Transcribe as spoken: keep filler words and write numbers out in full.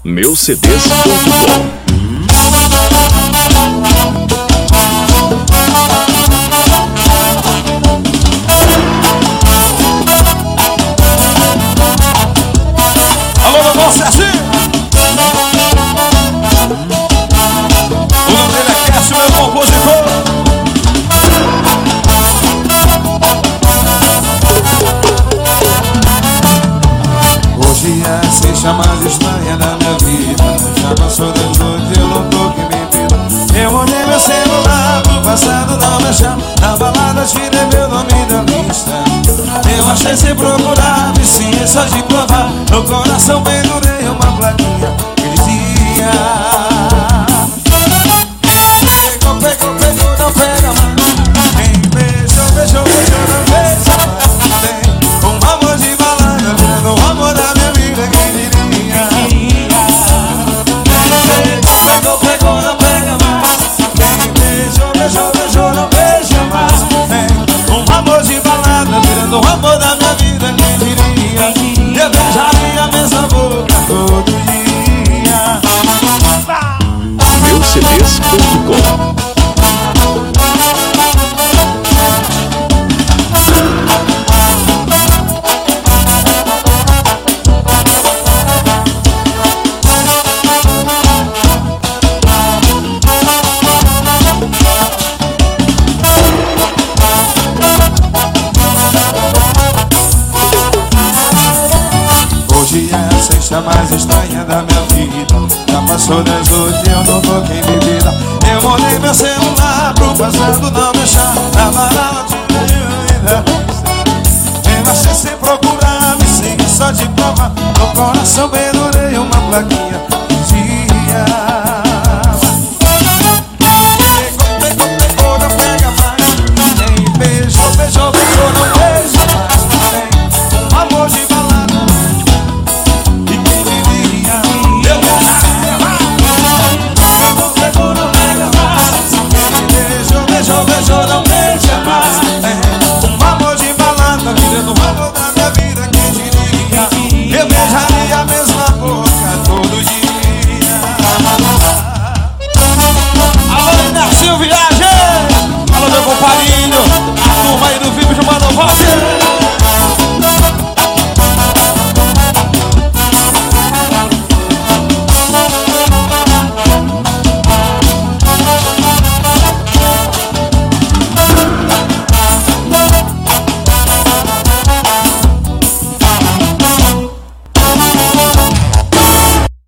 Meus C Ds ponto com. Mais estranha da minha vida, já passou das oito, eu não tô que me pida. Eu olhei meu celular, pro passado não me chama. Na balada tirei meu nome da lista. Eu achei sem procurar, me sim, só de provar. No coração pendurei uma plaquinha que dizia: pegou, pegou, pegou, não pega mais. Quem beijou, beijou, beijou, não beija mais. Tem um amor de balada, vendo o amor da minha vida, quem diria. Pegou, pegou, não pega mais. Quem beijou, beijou, beijou, não beija mais. Tem um amor de balada, virando o amor da minha vida, quem diria. Eu beijaria a mesma boca todo dia. Meus C Ds ponto com. A mais estranha da minha vida, já passou das oito e eu não tô quem bebida. Eu olhei meu celular, pro passado não me achar. Na balada tirei ainda. Eu achei sem procurar, me segui só de prova. No coração pendurei uma plaquinha